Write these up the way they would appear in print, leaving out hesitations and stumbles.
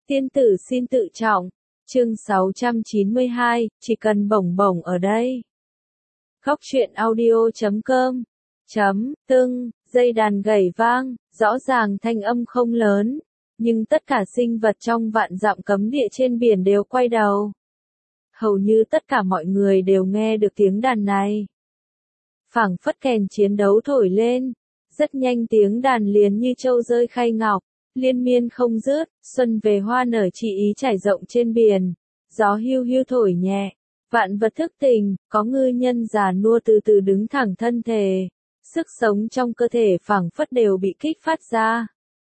Tiên tử xin tự trọng. Chương 692, chỉ cần bổng bổng ở đây. Góc truyện audio.com Tưng, dây đàn gảy vang, rõ ràng thanh âm không lớn, nhưng tất cả sinh vật trong vạn dặm cấm địa trên biển đều quay đầu. Hầu như tất cả mọi người đều nghe được tiếng đàn này. Phảng phất kèn chiến đấu thổi lên, rất nhanh tiếng đàn liền như châu rơi khay ngọc, liên miên không dứt, xuân về hoa nở chỉ ý trải rộng trên biển, gió hiu hiu thổi nhẹ, vạn vật thức tỉnh, có ngư nhân già nua từ từ đứng thẳng thân thể, sức sống trong cơ thể phảng phất đều bị kích phát ra.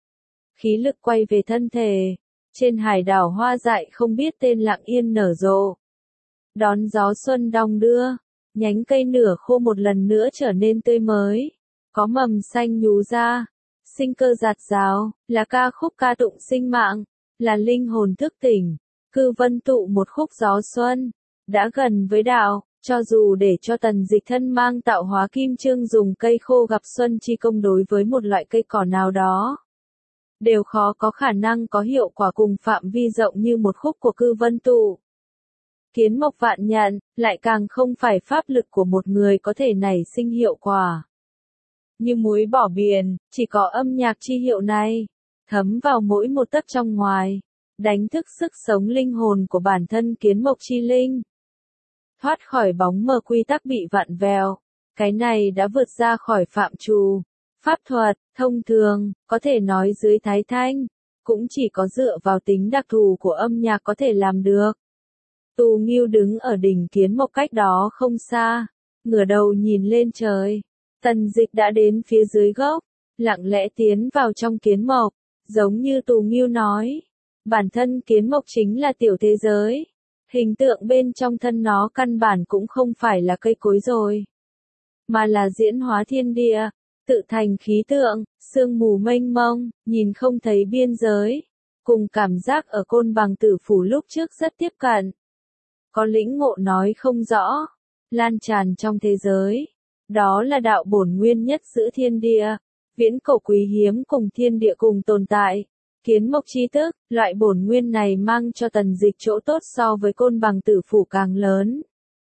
Khí lực quay về thân thể, trên hải đảo hoa dại không biết tên lặng yên nở rộ. Đón gió xuân đong đưa, nhánh cây nửa khô một lần nữa trở nên tươi mới, có mầm xanh nhú ra, sinh cơ rạt rào, là ca khúc ca tụng sinh mạng, là linh hồn thức tỉnh, cư vân tụ một khúc gió xuân, đã gần với đạo, cho dù để cho Tần Dịch thân mang tạo hóa kim chương dùng cây khô gặp xuân chi công đối với một loại cây cỏ nào đó, đều khó có khả năng có hiệu quả cùng phạm vi rộng như một khúc của cư vân tụ. Kiến mộc vạn nhận, lại càng không phải pháp lực của một người có thể nảy sinh hiệu quả. Như muối bỏ biển, chỉ có âm nhạc chi hiệu này, thấm vào mỗi một tấc trong ngoài, đánh thức sức sống linh hồn của bản thân kiến mộc chi linh. Thoát khỏi bóng mờ quy tắc bị vặn vẹo, cái này đã vượt ra khỏi phạm trù, pháp thuật, thông thường, có thể nói dưới thái thanh, cũng chỉ có dựa vào tính đặc thù của âm nhạc có thể làm được. Tù Nghiêu đứng ở đỉnh kiến mộc cách đó không xa, ngửa đầu nhìn lên trời. Tần Dịch đã đến phía dưới gốc, lặng lẽ tiến vào trong kiến mộc, giống như Tù Nghiêu nói. Bản thân kiến mộc chính là tiểu thế giới. Hình tượng bên trong thân nó căn bản cũng không phải là cây cối rồi, mà là diễn hóa thiên địa, tự thành khí tượng, sương mù mênh mông, nhìn không thấy biên giới, cùng cảm giác ở Côn Bằng Tử Phủ lúc trước rất tiếp cận. Có lĩnh ngộ nói không rõ, lan tràn trong thế giới. Đó là đạo bổn nguyên nhất giữa thiên địa, viễn cổ quý hiếm cùng thiên địa cùng tồn tại. Kiến mộc chi tức, loại bổn nguyên này mang cho Tần Dịch chỗ tốt so với Côn Bằng Tử Phủ càng lớn.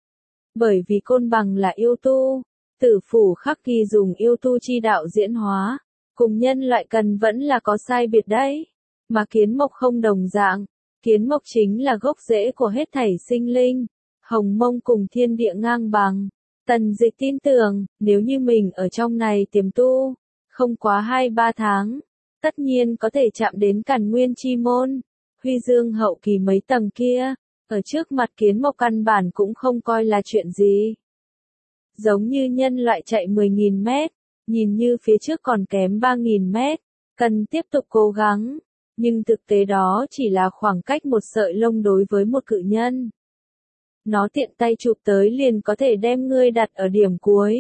Bởi vì Côn Bằng là yêu tu, Tử Phủ khắc ghi dùng yêu tu chi đạo diễn hóa, cùng nhân loại cần vẫn là có sai biệt đấy. Mà kiến mộc không đồng dạng, kiến mộc chính là gốc rễ của hết thảy sinh linh, hồng mông cùng thiên địa ngang bằng. Tần Dịch tin tưởng, nếu như mình ở trong này tiềm tu, không quá 2-3 tháng, tất nhiên có thể chạm đến Càn Nguyên chi môn, Huy Dương hậu kỳ mấy tầng kia, ở trước mặt kiến mộc căn bản cũng không coi là chuyện gì. Giống như nhân loại chạy 10.000 mét, nhìn như phía trước còn kém 3.000 mét, cần tiếp tục cố gắng, nhưng thực tế đó chỉ là khoảng cách một sợi lông đối với một cự nhân. Nó tiện tay chụp tới liền có thể đem ngươi đặt ở điểm cuối.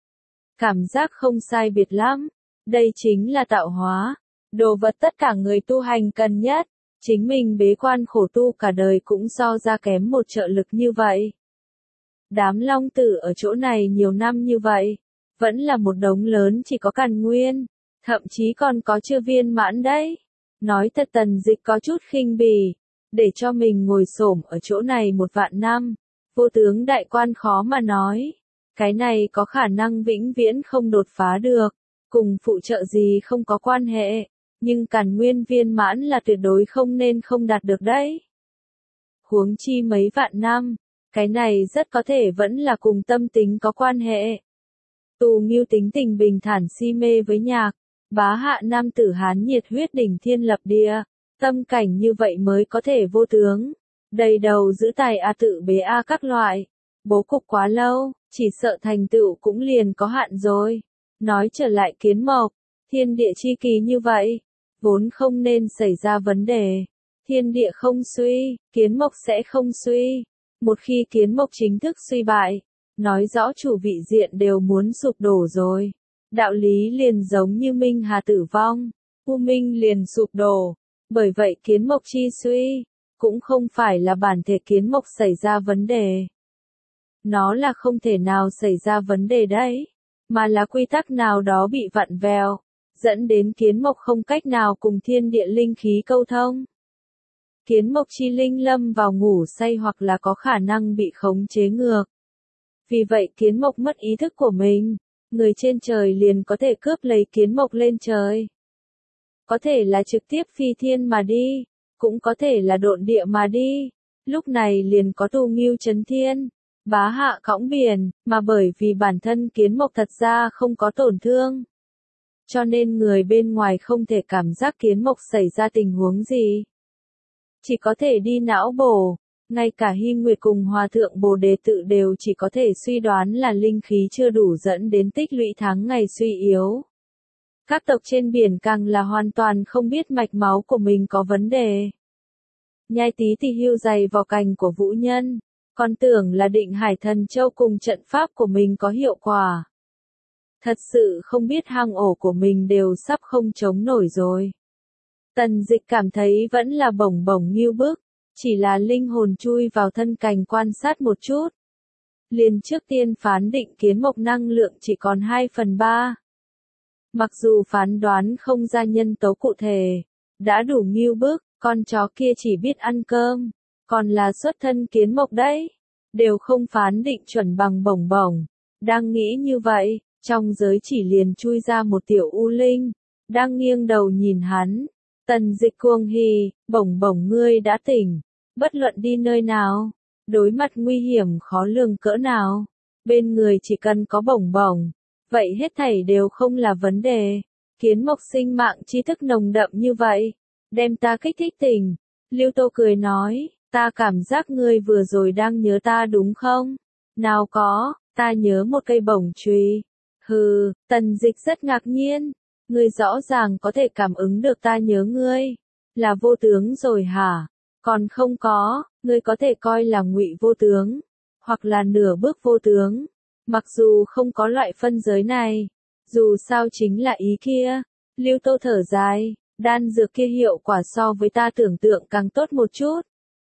Cảm giác không sai biệt lắm. Đây chính là tạo hóa. Đồ vật tất cả người tu hành cần nhất. Chính mình bế quan khổ tu cả đời cũng so ra kém một trợ lực như vậy. Đám long tử ở chỗ này nhiều năm như vậy. Vẫn là một đống lớn chỉ có Càn Nguyên. Thậm chí còn có chưa viên mãn đấy. Nói thật Tần Dịch có chút khinh bỉ. Để cho mình ngồi xổm ở chỗ này 1.000 năm, vô tướng đại quan khó mà nói. Cái này có khả năng vĩnh viễn không đột phá được, cùng phụ trợ gì không có quan hệ, nhưng Càn Nguyên viên mãn là tuyệt đối không nên không đạt được đấy. Huống chi mấy vạn năm, cái này rất có thể vẫn là cùng tâm tính có quan hệ. Tù Nghiêu tính tình bình thản si mê với nhạc, bá hạ nam tử Hán nhiệt huyết đỉnh thiên lập địa. Tâm cảnh như vậy mới có thể vô tướng, đầy đầu giữ tài tự bế các loại. Bố cục quá lâu, chỉ sợ thành tựu cũng liền có hạn rồi. Nói trở lại kiến mộc, thiên địa chi kỳ như vậy, vốn không nên xảy ra vấn đề. Thiên địa không suy, kiến mộc sẽ không suy. Một khi kiến mộc chính thức suy bại, nói rõ chủ vị diện đều muốn sụp đổ rồi. Đạo lý liền giống như Minh Hà tử vong, U Minh liền sụp đổ. Bởi vậy kiến mộc chi suy, cũng không phải là bản thể kiến mộc xảy ra vấn đề. Nó là không thể nào xảy ra vấn đề đấy, mà là quy tắc nào đó bị vặn vẹo, dẫn đến kiến mộc không cách nào cùng thiên địa linh khí câu thông. Kiến mộc chi linh lâm vào ngủ say hoặc là có khả năng bị khống chế ngược. Vì vậy kiến mộc mất ý thức của mình, người trên trời liền có thể cướp lấy kiến mộc lên trời. Có thể là trực tiếp phi thiên mà đi, cũng có thể là độn địa mà đi. Lúc này liền có tu ngưu chấn thiên, bá hạ cõng biển, mà bởi vì bản thân kiến mộc thật ra không có tổn thương. Cho nên người bên ngoài không thể cảm giác kiến mộc xảy ra tình huống gì. Chỉ có thể đi não bổ, ngay cả Hy Nguyệt cùng Hòa Thượng Bồ Đề Tự đều chỉ có thể suy đoán là linh khí chưa đủ dẫn đến tích lũy tháng ngày suy yếu. Các tộc trên biển càng là hoàn toàn không biết mạch máu của mình có vấn đề. Nhai Tý thì hưu giày vào cành của Vũ Nhân, còn tưởng là Định Hải Thần Châu cùng trận pháp của mình có hiệu quả. Thật sự không biết hang ổ của mình đều sắp không chống nổi rồi. Tần Dịch cảm thấy vẫn là bổng bổng nghiêu bức, chỉ là linh hồn chui vào thân cành quan sát một chút. Liền trước tiên phán định kiến mộc năng lượng chỉ còn 2/3. Mặc dù phán đoán không ra nhân tố cụ thể, đã đủ nghiêu bức, con chó kia chỉ biết ăn cơm, còn là xuất thân kiến mộc đấy, đều không phán định chuẩn bằng bổng bổng. Đang nghĩ như vậy, trong giới chỉ liền chui ra một tiểu u linh, đang nghiêng đầu nhìn hắn. Tần Dịch cuồng hỉ, bổng bổng ngươi đã tỉnh, bất luận đi nơi nào, đối mặt nguy hiểm khó lường cỡ nào, bên người chỉ cần có bổng bổng, vậy hết thảy đều không là vấn đề. Kiến mộc sinh mạng tri thức nồng đậm như vậy, đem ta kích thích tỉnh. Lưu Tô cười nói, ta cảm giác ngươi vừa rồi đang nhớ ta đúng không? Nào có, ta nhớ một cây bổng chùy. Hừ, Tần Dịch rất ngạc nhiên. Ngươi rõ ràng có thể cảm ứng được ta nhớ ngươi, là vô tướng rồi hả? Còn không có, ngươi có thể coi là ngụy vô tướng, hoặc là nửa bước vô tướng. Mặc dù không có loại phân giới này, dù sao chính là ý kia. Lưu Tô thở dài, đan dược kia hiệu quả so với ta tưởng tượng càng tốt một chút.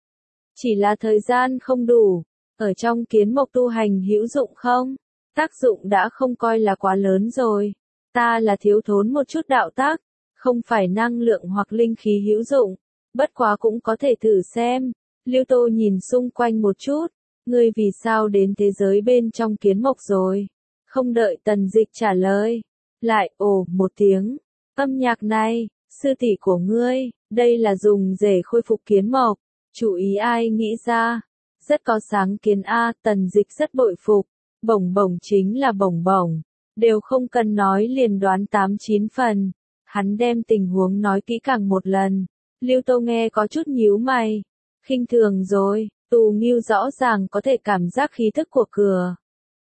Chỉ là thời gian không đủ, ở trong kiến mộc tu hành hữu dụng không? Tác dụng đã không coi là quá lớn rồi. Ta là thiếu thốn một chút đạo tác, không phải năng lượng hoặc linh khí hữu dụng, bất quá cũng có thể thử xem. Lưu Tô nhìn xung quanh một chút, ngươi vì sao đến thế giới bên trong kiến mộc rồi? Không đợi Tần Dịch trả lời, lại ồ một tiếng, âm nhạc này, sư tỷ của ngươi, đây là dùng để khôi phục kiến mộc, chủ ý ai nghĩ ra? Rất có sáng kiến a, Tần Dịch rất bội phục, bổng bổng chính là bổng bổng. Đều không cần nói liền đoán 8-9 phần. Hắn đem tình huống nói kỹ càng một lần. Lưu Tô nghe có chút nhíu mày. Khinh thường rồi, Tù Ngưu rõ ràng có thể cảm giác khí thức của cửa.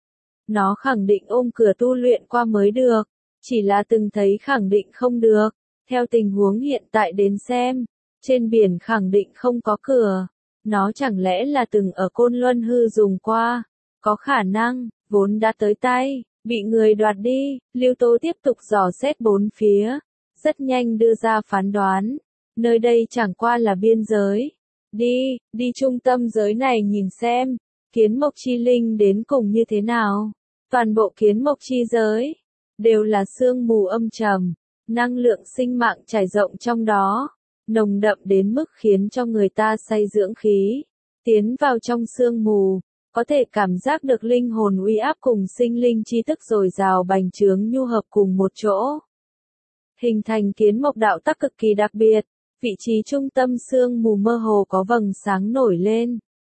Nó khẳng định ôm cửa tu luyện qua mới được. Chỉ là từng thấy khẳng định không được. Theo tình huống hiện tại đến xem, trên biển khẳng định không có cửa. Nó chẳng lẽ là từng ở Côn Luân Hư dùng qua. Có khả năng, vốn đã tới tay. Bị người đoạt đi, Lưu Tô tiếp tục dò xét bốn phía, rất nhanh đưa ra phán đoán, nơi đây chẳng qua là biên giới. Đi trung tâm giới này nhìn xem, kiến mộc chi linh đến cùng như thế nào. Toàn bộ kiến mộc chi giới, đều là sương mù âm trầm, năng lượng sinh mạng trải rộng trong đó, nồng đậm đến mức khiến cho người ta say dưỡng khí. Tiến vào trong sương mù, có thể cảm giác được linh hồn uy áp cùng sinh linh chi thức dồi dào bành trướng nhu hợp cùng một chỗ. Hình thành kiến mộc đạo tắc cực kỳ đặc biệt, vị trí trung tâm sương mù mơ hồ có vầng sáng nổi lên.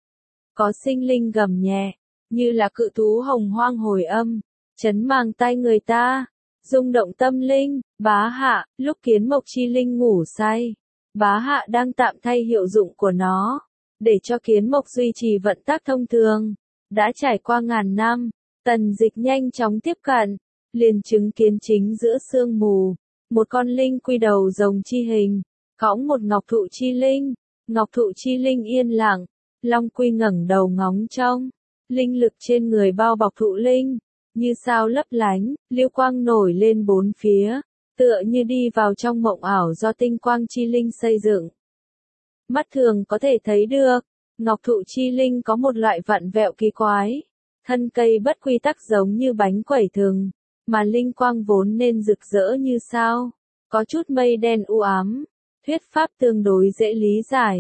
Có sinh linh gầm nhẹ, như là cự thú hồng hoang hồi âm, chấn màng tai người ta, rung động tâm linh. Bá hạ, lúc kiến mộc chi linh ngủ say, bá hạ đang tạm thay hiệu dụng của nó. Để cho kiến mộc duy trì vận tác thông thường, đã trải qua ngàn năm, Tần Dịch nhanh chóng tiếp cận, liền chứng kiến chính giữa sương mù, một con linh quy đầu rồng chi hình, cõng một ngọc thụ chi linh, ngọc thụ chi linh yên lặng, long quy ngẩng đầu ngóng trông, linh lực trên người bao bọc thụ linh, như sao lấp lánh, lưu quang nổi lên bốn phía, tựa như đi vào trong mộng ảo do tinh quang chi linh xây dựng. Mắt thường có thể thấy được, ngọc thụ chi linh có một loại vặn vẹo kỳ quái, thân cây bất quy tắc giống như bánh quẩy thừng, mà linh quang vốn nên rực rỡ như sao, có chút mây đen u ám, thuyết pháp tương đối dễ lý giải,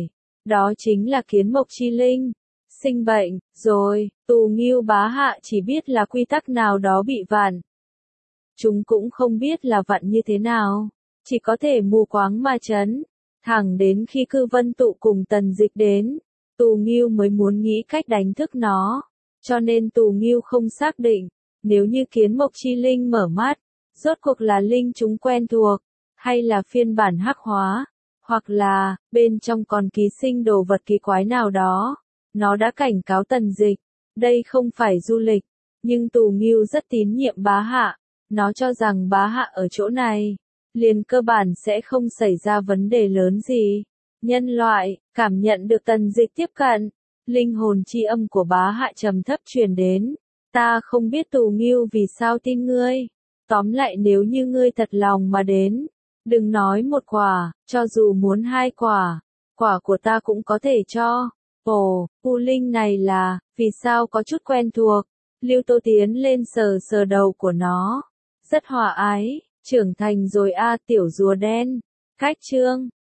đó chính là kiến mộc chi linh. Sinh bệnh, rồi, Tù Ngưu bá hạ chỉ biết là quy tắc nào đó bị vặn. Chúng cũng không biết là vặn như thế nào, chỉ có thể mù quáng mà chấn. Thẳng đến khi Cư Vân Tụ cùng Tần Dịch đến, Tù Ngưu mới muốn nghĩ cách đánh thức nó. Cho nên Tù Ngưu không xác định, nếu như kiến mộc chi linh mở mắt, rốt cuộc là linh chúng quen thuộc, hay là phiên bản hắc hóa, hoặc là, bên trong còn ký sinh đồ vật kỳ quái nào đó. Nó đã cảnh cáo Tần Dịch, đây không phải du lịch, nhưng Tù Ngưu rất tín nhiệm bá hạ. Nó cho rằng bá hạ ở chỗ này, liền cơ bản sẽ không xảy ra vấn đề lớn gì. Nhân loại, cảm nhận được Tần Dịch tiếp cận, linh hồn chi âm của bá hạ trầm thấp truyền đến. Ta không biết Tù Ngưu vì sao tin ngươi. Tóm lại nếu như ngươi thật lòng mà đến, đừng nói một quả, cho dù muốn 2 quả, quả của ta cũng có thể cho. Ồ, U Linh này là, vì sao có chút quen thuộc. Lưu Tô tiến lên sờ sờ đầu của nó. Rất hòa ái, trưởng thành rồi a tiểu rùa đen. Cách chương